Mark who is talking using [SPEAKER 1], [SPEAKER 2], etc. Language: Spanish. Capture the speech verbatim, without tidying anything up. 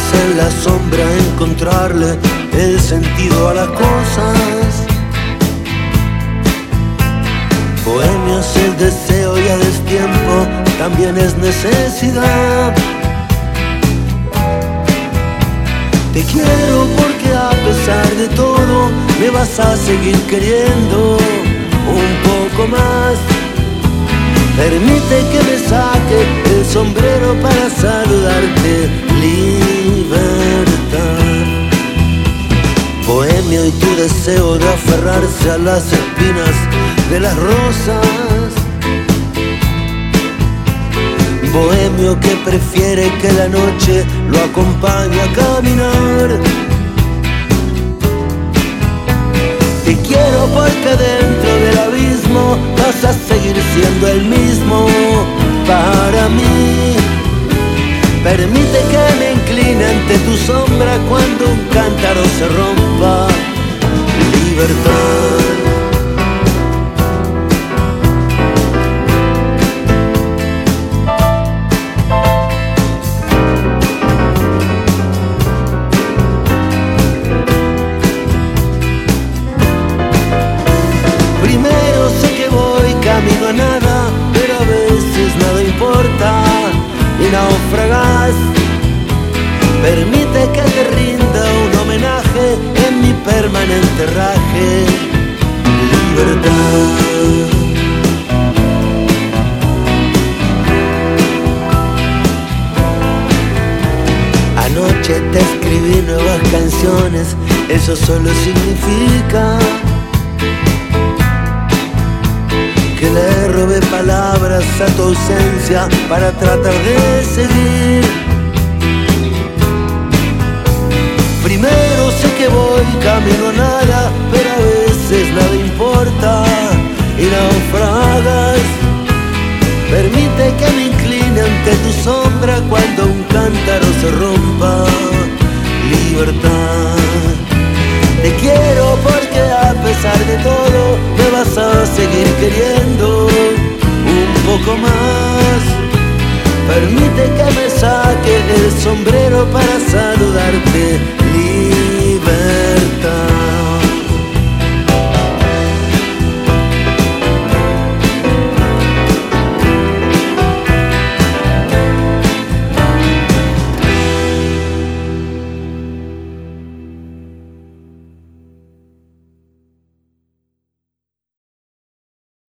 [SPEAKER 1] en la sombra encontrarle el sentido a las cosas. Bohemio es el deseo y a destiempo también es necesidad. Te quiero porque a pesar de todo me vas a seguir queriendo un poco más. Permite que me saque el sombrero para saludarte. Libertad. Bohemio y tu deseo de aferrarse a las espinas de las rosas. Bohemio que prefiere que la noche lo acompañe a caminar. Te quiero porque dentro del abismo vas a seguir siendo el mismo para mí. Permite que me incline ante tu sombra cuando un cántaro se rompa. Libertad. Primero sé que voy camino a nada, pero a veces nada importa y naufragas. Permite que te rinda un homenaje en mi permanente raje. Libertad. Anoche te escribí nuevas canciones, eso solo significa que le robé palabras a tu ausencia para tratar de seguir. Primero sé que voy camino a nada, pero a veces nada importa y naufragas. Permite que me incline ante tu sombra cuando un cántaro se rompa. Libertad. Te quiero porque a pesar de todo me vas a seguir queriendo un poco más. Permite que me saque el sombrero para saludarte. Libertad.